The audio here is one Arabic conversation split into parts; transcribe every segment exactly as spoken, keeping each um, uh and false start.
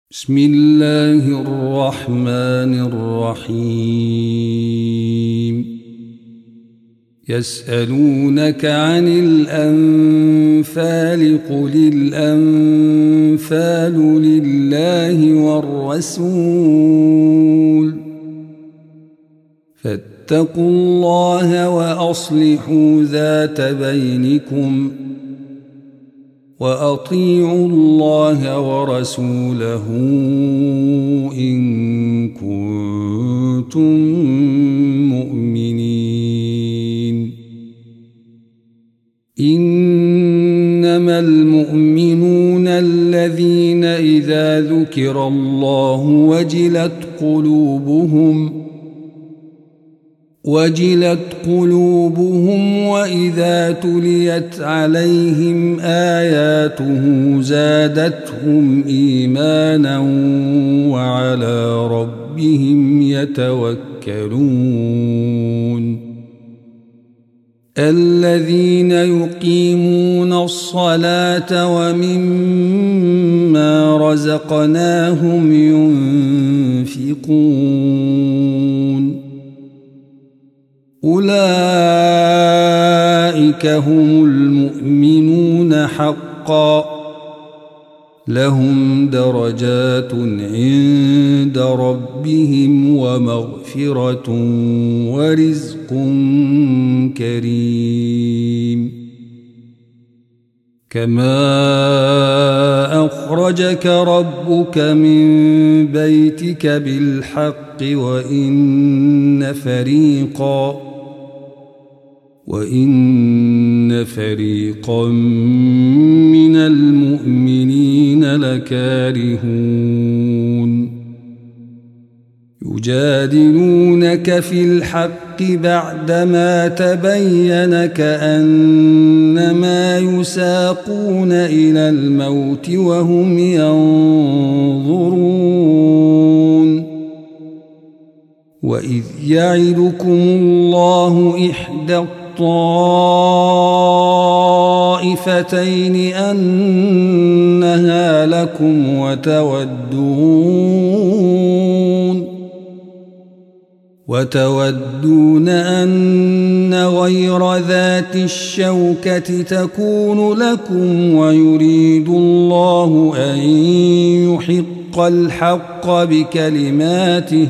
بسم الله الرحمن الرحيم. يسألونك عن الأنفال قل الأنفال لله والرسول فاتقوا الله وأصلحوا ذات بينكم وأطيعوا الله ورسوله إن كنتم مؤمنين. إنما المؤمنون الذين إذا ذكر الله وجلت قلوبهم وجلت قلوبهم وإذا تليت عليهم آياته زادتهم إيمانا وعلى ربهم يتوكلون. الذين يقيمون الصلاة ومما رزقناهم ينفقون أولئك هم المؤمنون حقا لهم درجات عند ربهم ومغفرة ورزق كريم. كما أخرجك ربك من بيتك بالحق وإن فريقا وإن فريقا من المؤمنين لكارهون يجادلونك في الحق بعدما تبين كأنما يساقون إلى الموت وهم ينظرون. وإذ يعدكم الله إحدى الطائفتين أنها لكم وتودون وتودون أن غير ذات الشوكة تكون لكم ويريد الله أن يحق الحق بكلماته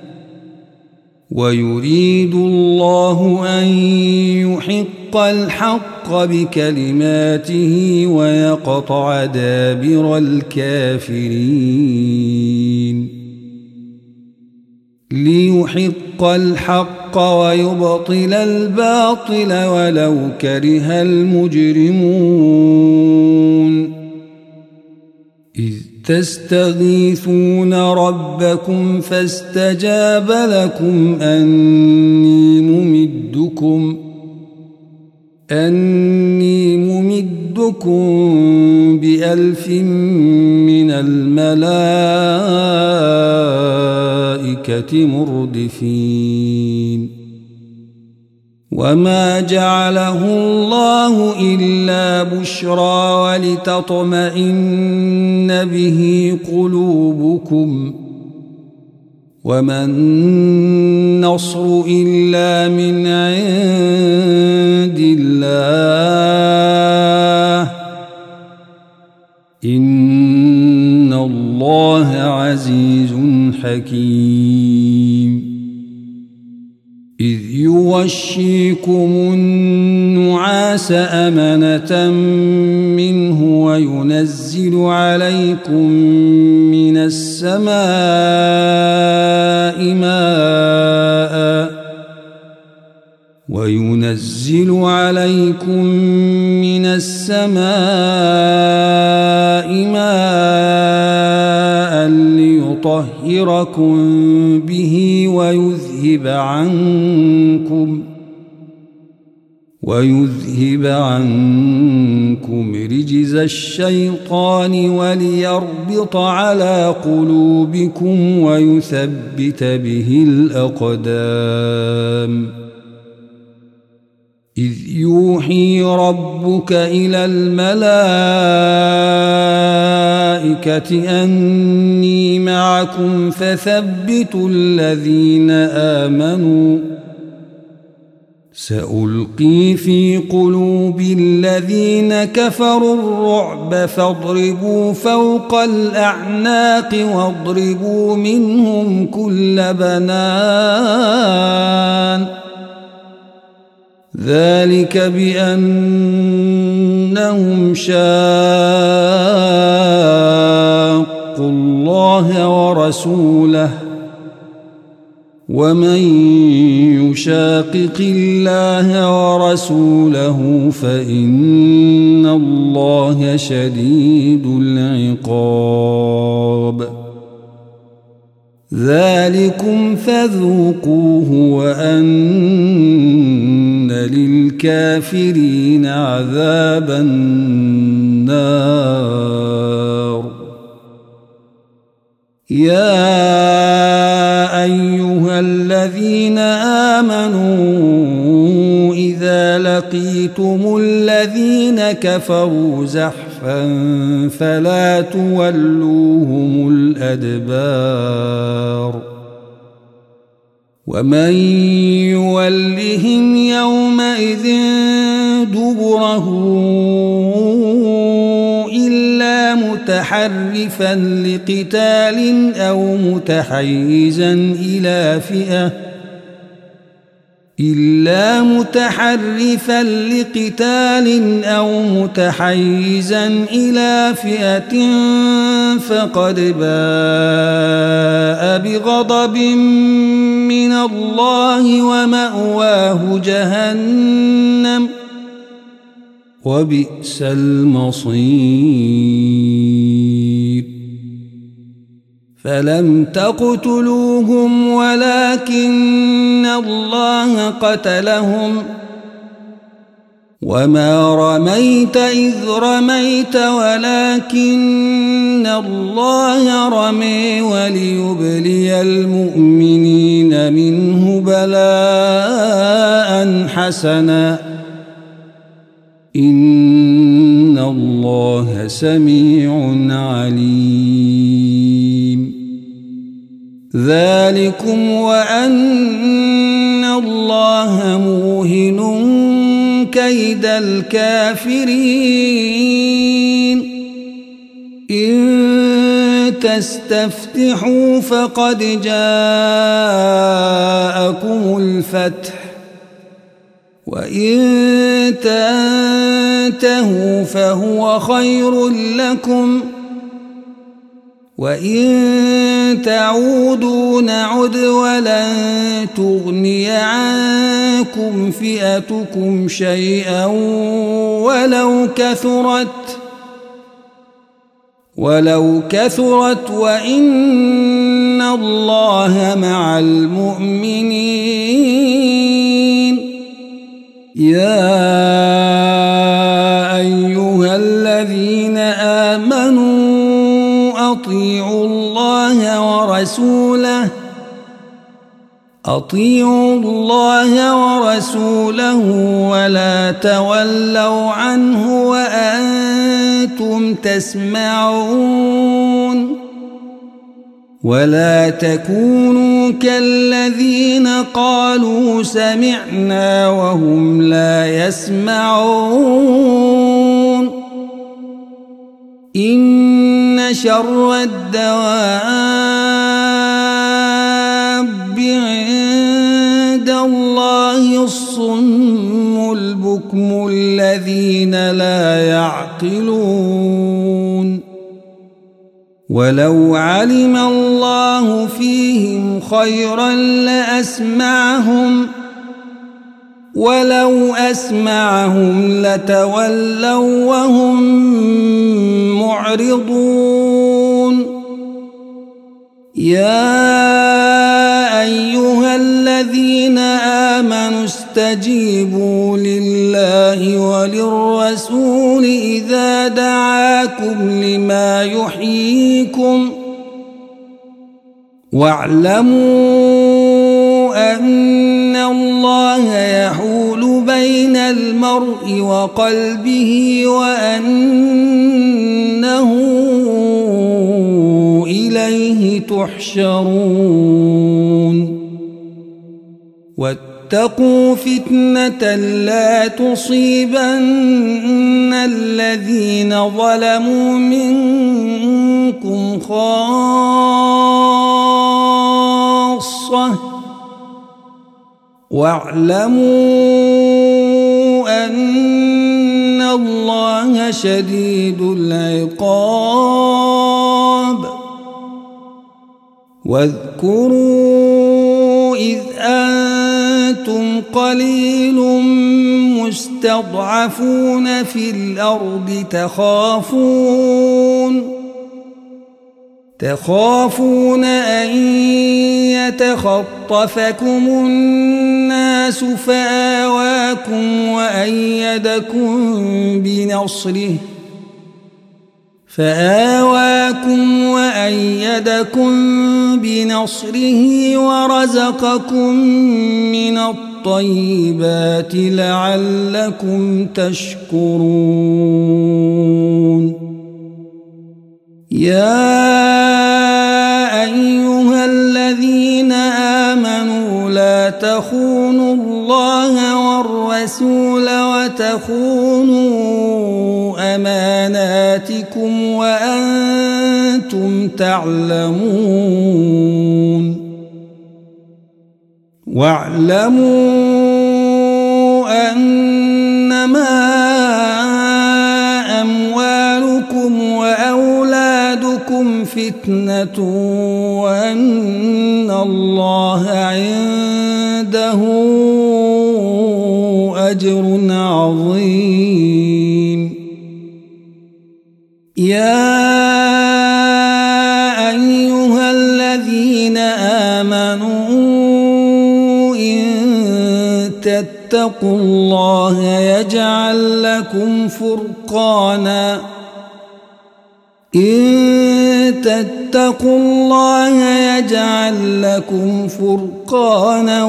ويريد الله أن يحق الحق بكلماته ويقطع دابر الكافرين ليحق الحق ويبطل الباطل ولو كره المجرمون. إذ تستغيثون ربكم فاستجاب لكم أني ممدكم أني ممدكم بألف من الملائكة مردفين. وما جعله الله إلا بشرى ولتطمئن به قلوبكم وما النصر إلا من عند الله إن الله عزيز حكيم. إذ يغشيكم النعاس أمنة منه وينزل عليكم من السماء ماء وينزل عليكم من السماء ماء ليطهركم به ويذهب عنكم ويذهب عنكم رجز الشيطان وليربط على قلوبكم ويثبت به الأقدام. إذ يوحي ربك إلى الملائكة أني معكم فثبتوا الذين آمنوا سألقي في قلوب الذين كفروا الرعب فاضربوا فوق الأعناق واضربوا منهم كل بنان ذلك بأنهم شاقوا الله ورسوله ومن يشاقق الله ورسوله فإن الله شديد العقاب ذلكم فذوقوه وأن للكافرين عذاب النار يا أيها الذين آمنوا إذا لقيتم الذين كفروا زحفا فلا تولوهم الأدبار ومن يولهم يومئذ دبره إلا متحرفا لقتال أو متحيزا إلى فئة إلا متحرفا لقتال أو متحيزا إلى فئة فقد باء بغضب من الله ومأواه جهنم وبئس المصير فلم تقتلوهم ولكن الله قتلهم وما رميت إذ رميت ولكن الله رمي وليبلي المؤمنين منه بلاء حسنا إن الله سميع عليم ذلكم وأن الله موهن كيد الكافرين إن تستفتحوا فقد جاءكم الفتح وإن تنتهوا فهو خير لكم وإن تعودوا نعد ولن تغني عنكم فئتكم شيئا ولو كثرت ولو كثرت وإن الله مع المؤمنين يا أيها الذين آمنوا أطيعوا الله ورسوله أطيعوا الله ورسوله ولا تولوا عنه وأنتم تسمعون ولا تكونوا كالذين قالوا سمعنا وهم لا يسمعون إن شر الدواب عند الله الصم البكم الذين لا يعقلون ولو علم الله فيهم خيرا لأسمعهم ولو أسمعهم لتولوا وهم معرضون يا أيها الذين آمنوا استجيبوا لله وللرسول إذا دعاكم لما يحييكم واعلموا أن الله يحول بين المرء وقلبه وأنه إليه تحشرون واتقوا فتنة لا تصيبن الذين ظلموا منكم خاصة واعلموا أن الله شديد العقاب واذكروا إذ أنتم قليل مستضعفون في الأرض تخافون تخافون أن يتخطفكم الناس فآواكم وأيدكم بنصره فآواكم وأيدكم بنصره ورزقكم من الطيبات لعلكم تشكرون يا أيها الذين آمنوا لا تخونوا الله والرسول وتخونوا أماناتكم وأنتم تعلمون واعلموا أنما أموالكم وأولادكم فتنة وأن الله عنده أجر عظيم يا أيها الذين آمنوا إن تتقوا الله يجعل لكم فرقانا إن تتقوا الله يجعل لكم فرقانا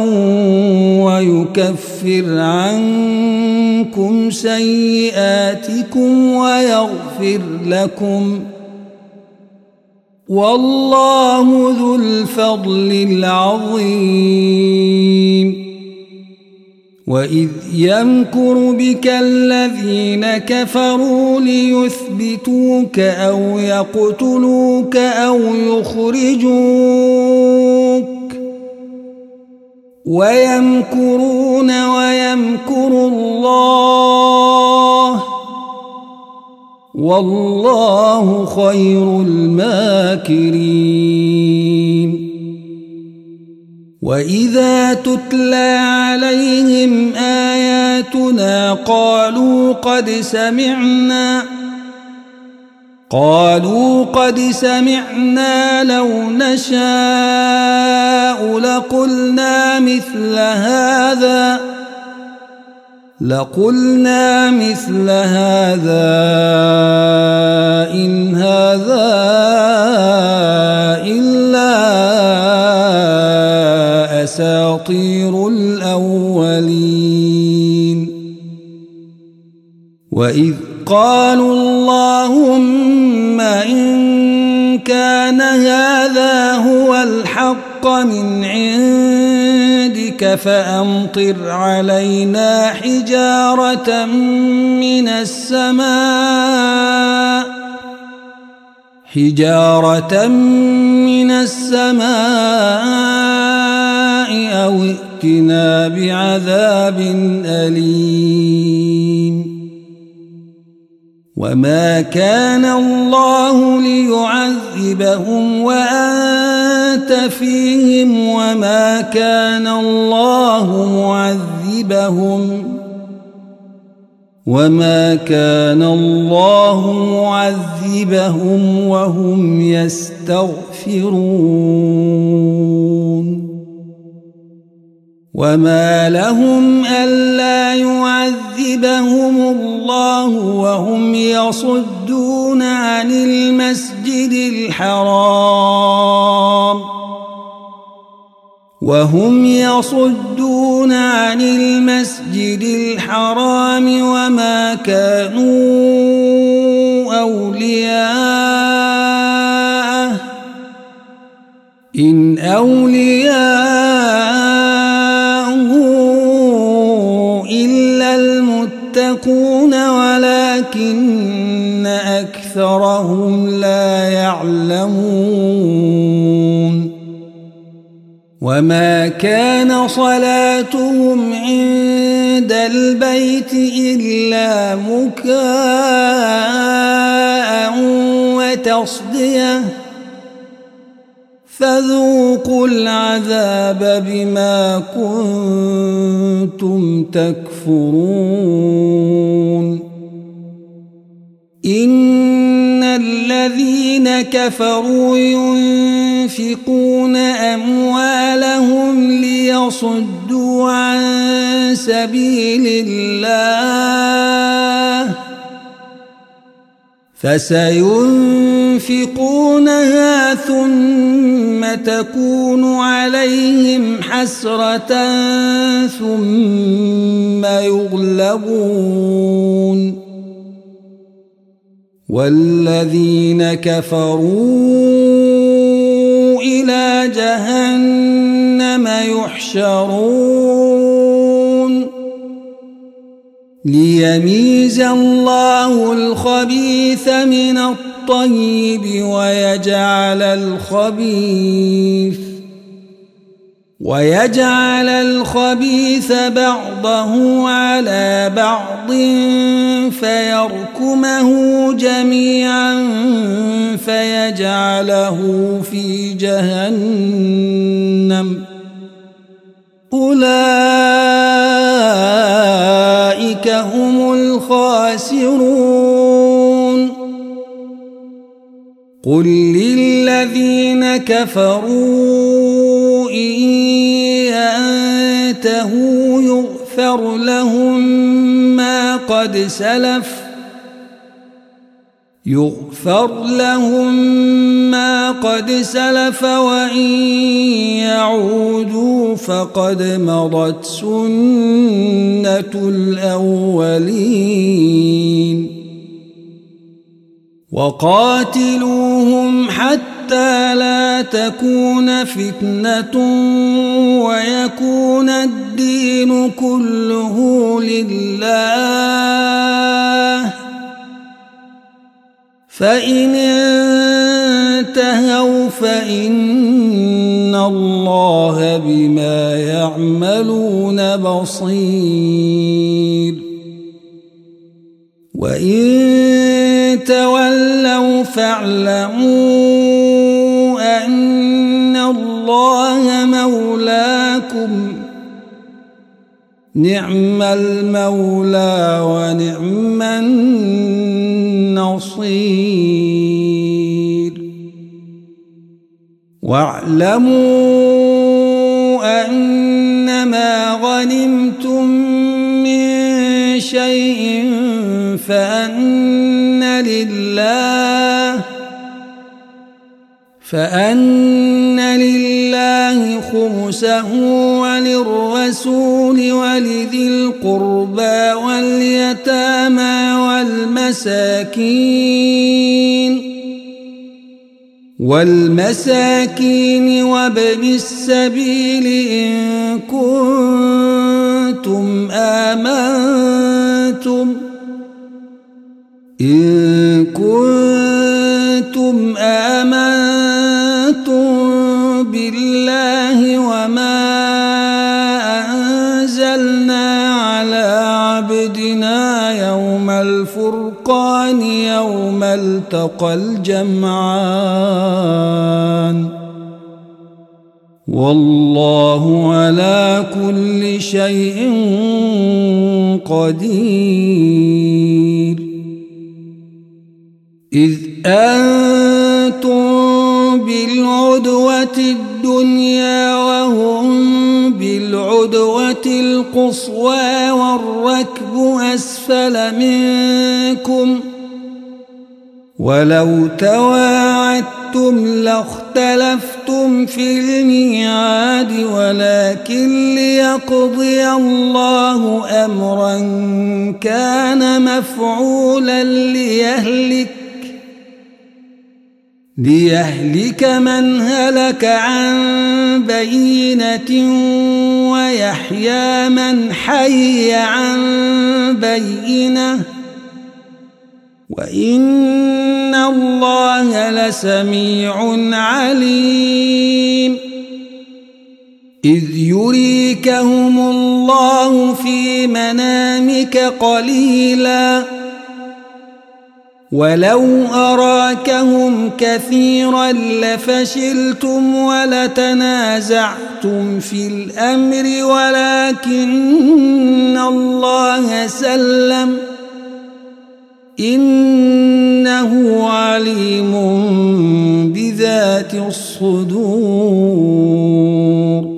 ويكفر عنكم سيئاتكم ويغفر لكم والله ذو الفضل العظيم وإذ يمكر بك الذين كفروا ليثبتوك أو يقتلوك أو يخرجوك ويمكرون ويمكر الله والله خير الماكرين وإذا تتلى عليهم آياتنا قالوا قد سمعنا قالوا قد سمعنا لو نشاء لقلنا مثل هذا لقلنا مثل هذا إن هذا إلا أساطير الأولين وإذ قالوا اللهم إن كان هذا هو الحق من عندك فأمطر علينا حجارة من السماء حجارة من السماء أو ائتنا بعذاب أليم وما كان الله ليعذبهم وأنت فيهم وما كان الله معذبهم وما كان الله معذبهم وهم يستغفرون وما لهم ألا يعذبهم الله وهم يصدون عن المسجد الحرام وهم يصدون عن المسجد الحرام وما كانوا أولياءه إن أولياءه إلا المتقون ولكن أكثرهم لا يعلمون وما كان صلاتهم عند البيت إلا مكاء وتصدية فذوقوا العذاب بما كنتم تكفرون إن الذين كفروا ينفقون أموالهم ليصدوا عن سبيل الله فسينفقونها ثم تكون عليهم حسرة ثم يغلبون والذين كفروا إلى جهنم يحشرون ليميز الله الخبيث من الطيب ويجعل الخبيث ويجعل الخبيث بعضه على بعض فيركمه جميعا فيجعله في جهنم أولئك هم الخاسرون قل للذين كفروا إن ينتهوا يغفر لهم ما قد سلف يغفر لهم ما قد سلف وإن يعودوا فقد مضت سنة الأولين وقاتلوهم حتى لا تكون فتنة ويكون الدين كله لله فإن انتهوا فإن الله بما يعملون بصير وإن تولوا فاعلموا أن الله مولاكم نعم المولى ونعم النصير واعلموا أنما غنمتم من شيء فأن لله فأن لله خمسه وللرسول ولذي القربى واليتامى والمساكين والمساكين وابن السبيل إن كنتم آمنتم إن كنتم آمنتم بالله وما أنزلنا على عبدنا يوم الفرقان يوم التقى الجمعان والله على كل شيء قدير إذ أنتم بالعدوة الدنيا وهم بالعدوة القصوى والركب أسفل منكم ولو تواعدتم تواعدتم لاختلفتم في الميعاد ولكن ليقضي الله أمرا كان مفعولا ليهلك ليهلك من هلك عن بينة ويحيى من حي عن بينة وإن الله لسميع عليم إذ يريكهم الله في منامك قليلا ولو أراكهم كثيرا لفشلتم ولتنازعتم في الأمر ولكن الله سلم إنه عليم بذات الصدور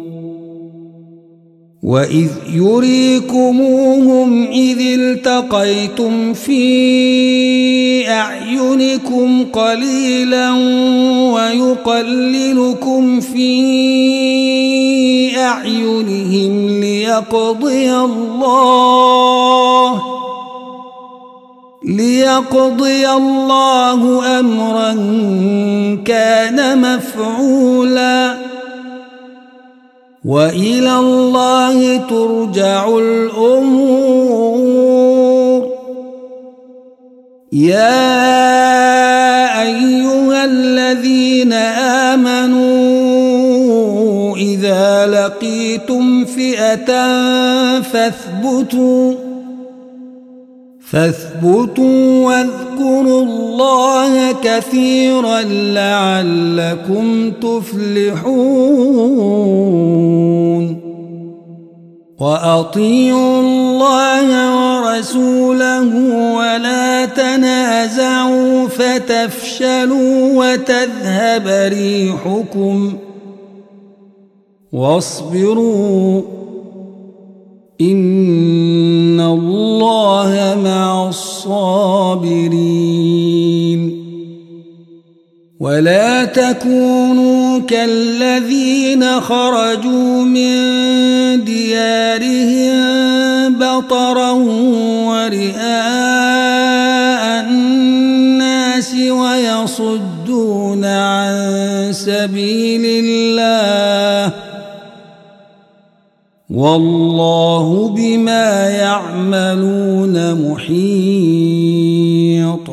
وإذ يريكموهم إذ التقيتم في أعينكم قليلا ويقللكم في أعينهم ليقضي الله ليقضي الله أمرا كان مفعولا وإلى الله ترجع الأمور يا أيها الذين آمنوا إذا لقيتم فئة فاثبتوا فاثبتوا واذكروا الله كثيرا لعلكم تفلحون وأطيعوا الله ورسوله ولا تنازعوا فتفشلوا وتذهب ريحكم واصبروا إن الله مع الصابرين ولا تكونوا كالذين خرجوا من ديارهم بطرا ورئاء الناس ويصدون عن سبيل الله والله بما يعملون محيط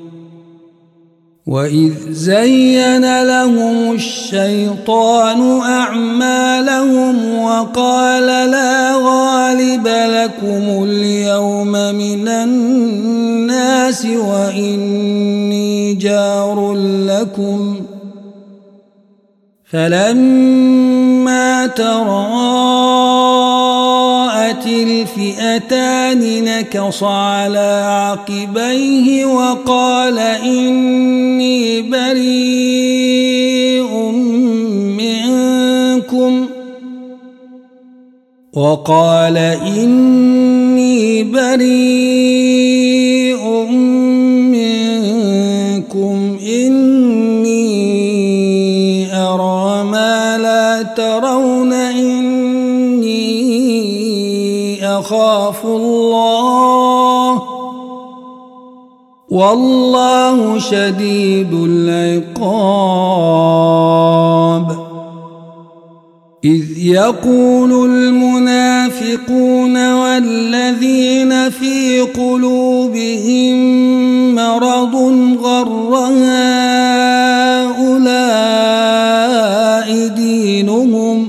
وإذ زين لهم الشيطان أعمالهم وقال لا غالب لكم اليوم من الناس وإني جار لكم فلما تراءت الفئتان نكص على عقبيه وقال إني بريء منكم وقال إني بريء منكم إني أرى ما لا ترون إني أخاف الله والله شديد العقاب إذ يقول المنافقون والذين في قلوبهم مرض غر هؤلاء دينهم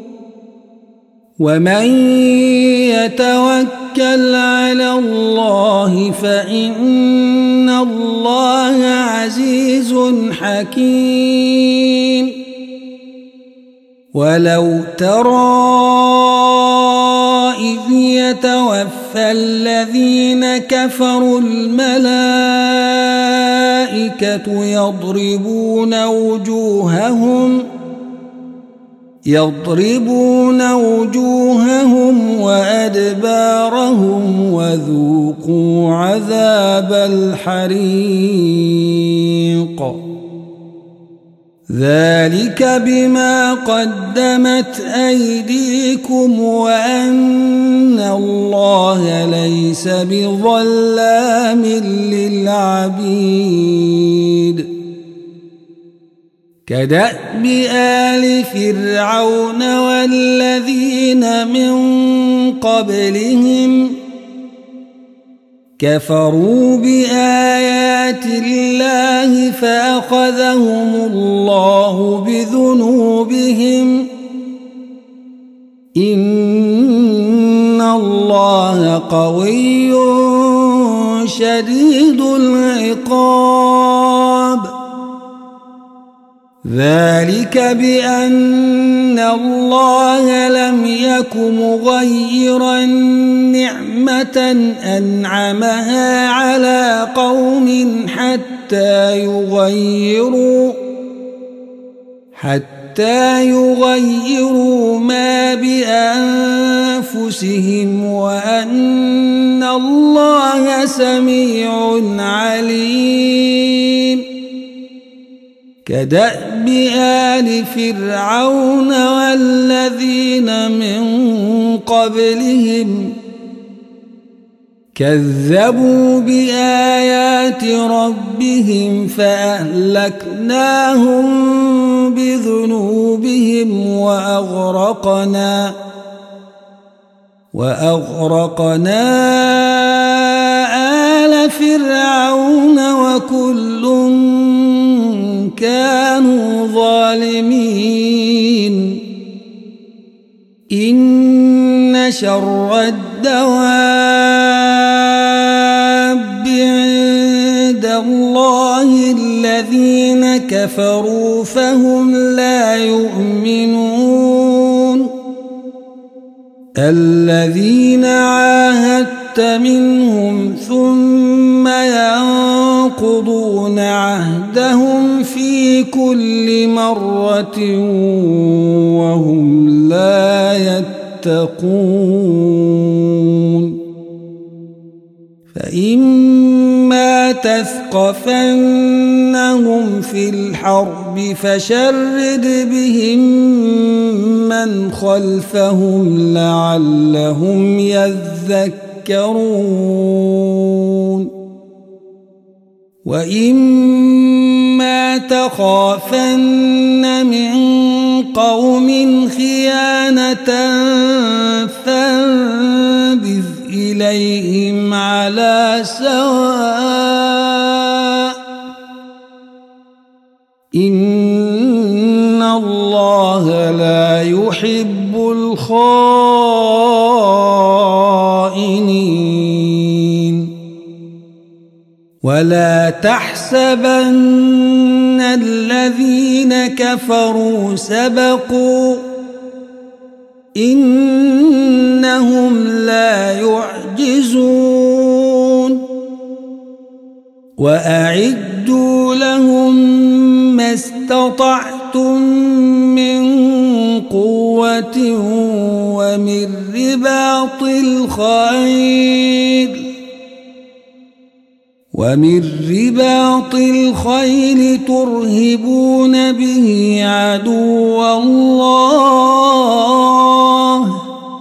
ومن يتوكل على الله فإن الله عزيز حكيم ولو ترى إذ يتوفى الذين كفروا الملائكة يضربون وجوههم يضربون وجوههم وأدبارهم وذوقوا عذاب الحريق ذلك بما قدمت أيديكم وأن الله ليس بظلام للعبيد كدأب آل فرعون والذين من قبلهم كفروا بآيات الله فأخذهم الله بذنوبهم إن الله قوي شديد العقاب ذلك بأن الله لم يك مغيرا نعمة أنعمها على قوم حتى يغيروا حتى يغيروا ما بأنفسهم وأن الله سميع عليم كدأب آل فرعون والذين من قبلهم كذبوا بآيات ربهم فأهلكناهم بذنوبهم وأغرقنا وأغرقنا آل فرعون وكل كانوا ظالمين إن شر الدواب عند الله الذين كفروا فهم لا يؤمنون الذين عاهدت منهم ثم ينقضون عهدهم في كل مرة وهم لا يتقون فإما تثقفنهم في الحرب فشرد بهم من خلفهم لعلهم يذكرون وإما تخافن من قوم خيانة فانبذ إليهم على سواء إن الله لا يحب الخائنين ولا تحسبن الذين كفروا سبقوا إنهم لا يعجزون وأعدوا لهم ما استطعتم من قوة ومن رباط الخيل ومن رباط الخيل ترهبون به عدو الله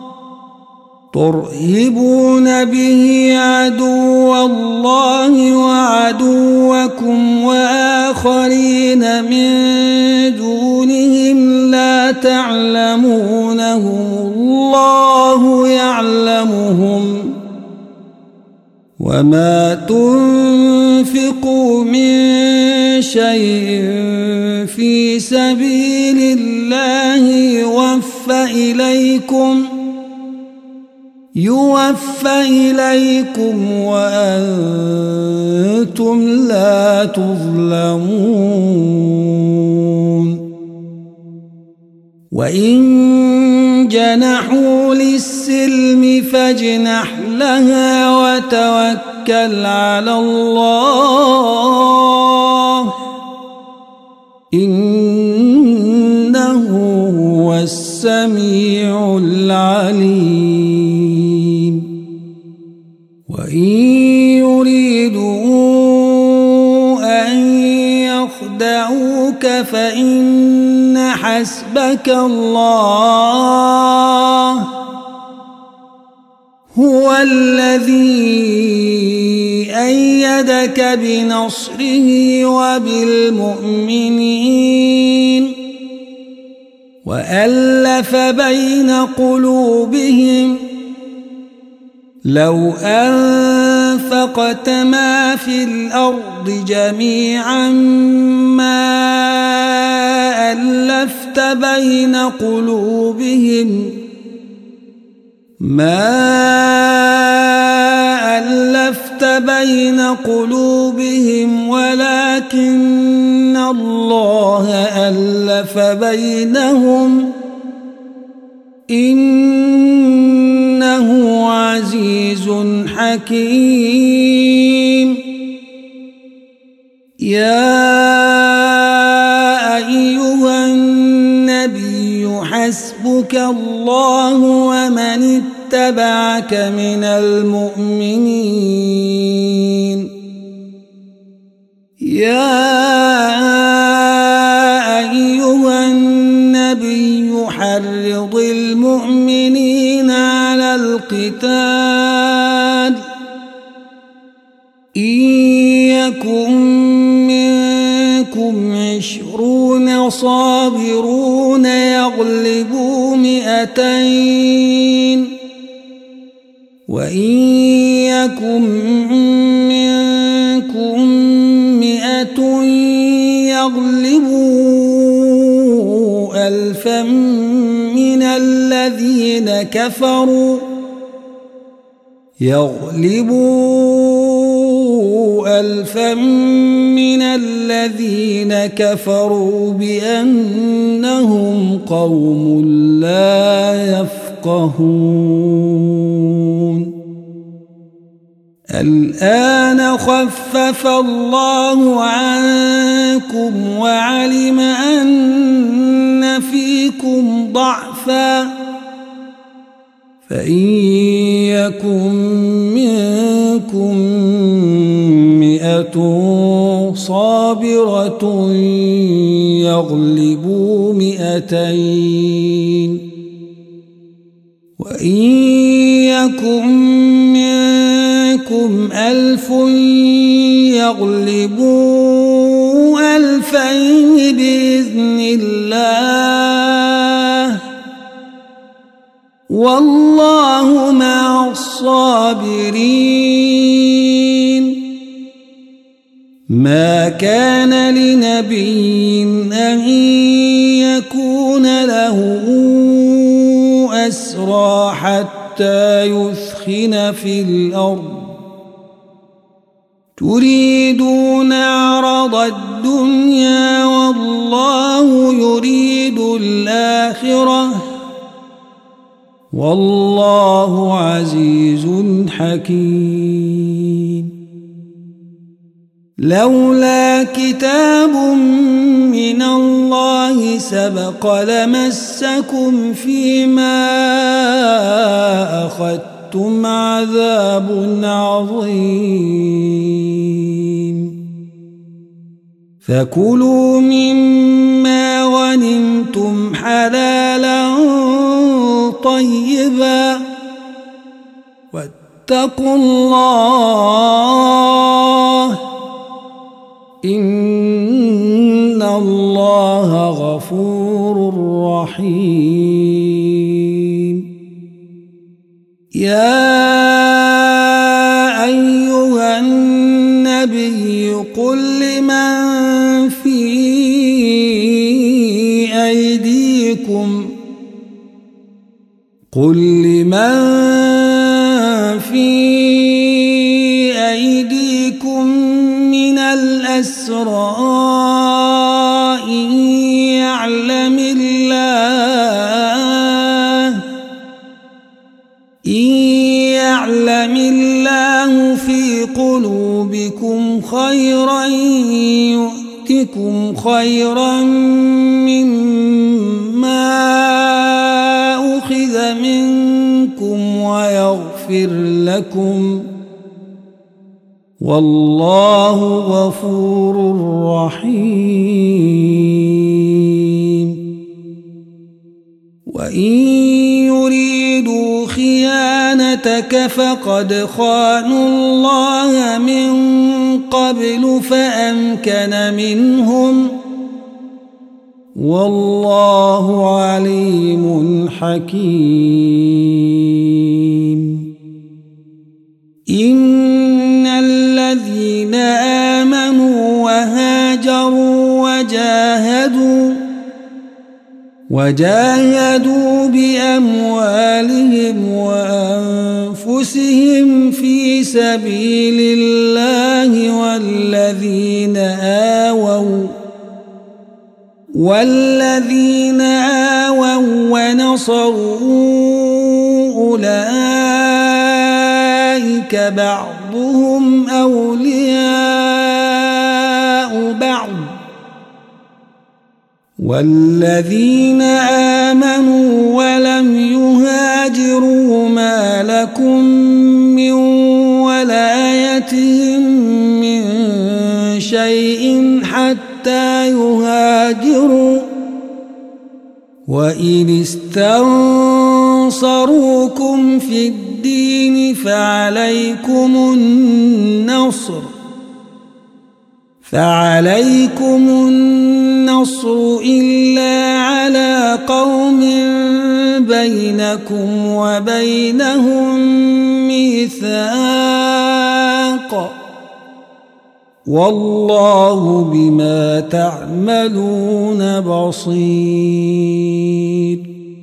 ترهبون به عدو الله وعدوكم وآخرين من دونهم لا تعلمونهم الله يعلمهم وما تنفقوا من شيء في سبيل الله يوفى إليكم يوفى إليكم وأنتم لا تظلمون وإن جنحوا للسلم فاجنح لها وتوكل على الله إنه هو السميع العليم وإن يريدوا أن يخدعوك فإن حسبك الله هو الذي أيدك بنصره وبالمؤمنين وألف بين قلوبهم لو أنفقت ما في الأرض جميعا ما ألفت بين قلوبهم ما ألفت بين قلوبهم ولكن الله ألف بينهم إنه عزيز حكيم. يا أيها النبي حسبك الله ومن اتبعك من المؤمنين. يا أيها النبي حرض المؤمنين على القتال إن يكن منكم عشرون صابرون يغلبوا مئتين وإن يكن منكم مئة يغلبوا ألفا من الذين كفروا يغلبوا ألفا من الذين كفروا بأنهم قوم لا يفقهون. الآن خفف الله عنكم وعلم أن فيكم ضعفا فإن يكن منكم مئة صابرة يغلبوا مئتين وإن يكن منكم ألف يغلبوا ألفين بإذن الله والله مع الصابرين. ما كان لنبي أن يكون له أسرى حتى يثخن في الأرض تريدون عرض الدنيا والله يريد الآخرة والله عزيز حكيم. لولا كتاب من الله سبق لمسكم فيما أخذتم عذاب عظيم فكلوا مما غنمتم حلالا طيبا واتقوا الله إن الله غفور رحيم. يا أيها النبي قل لمن في أيديكم قل لمن في أيديكم من الأسرى إن يعلم الله إن يعلم الله في قلوبكم خيرا يؤتكم خيرا مما أخذ منكم ويغفر لكم والله غفور رحيم. وإن يريدوا خيانتك فقد خانوا الله من قبل فأمكن منهم والله عليم حكيم إن الذين آمنوا وهاجروا وجاهدوا وجاهدوا بأموالهم وأنفسهم في سبيل الله والذين آووا والذين آووا ونصروا أولئك بعضهم أولياء بعض والذين آمنوا ولم يهاجروا ما لكم من ولايتهم من شيء حتى يهاجروا وإن استنصروكم في الدين فعليكم النصر فعليكم النصر إلا على قوم بينكم وبينهم ميثاق والله بما تعملون بصير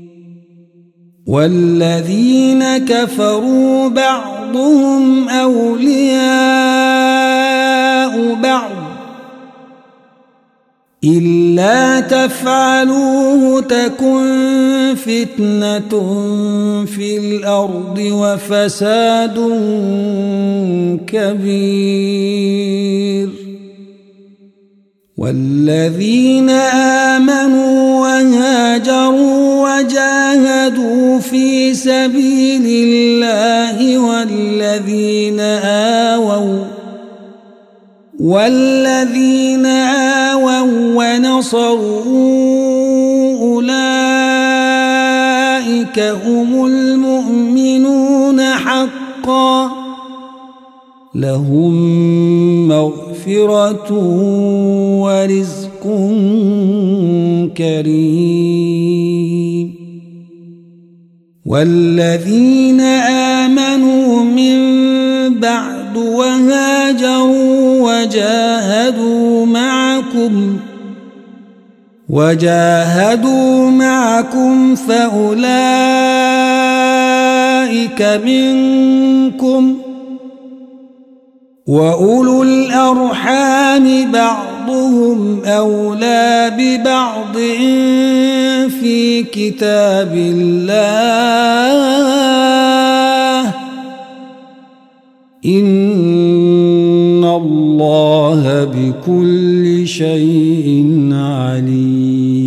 والذين كفروا بعضهم أولياء بعض إلا تفعلوه تكن فتنة في الأرض وفساد كبير والذين آمنوا وهاجروا وجاهدوا في سبيل الله والذين آووا والذين آووا ونصروا أولئك هم المؤمنون حقا لهم مغفرة ورزق كريم والذين آمنوا من بعد وهاجروا وجاهدوا معكم وجاهدوا معكم فأولئك منكم وأولو الأرحام بعضهم أولى ببعض في كتاب الله إن الله بكل شيء عليم.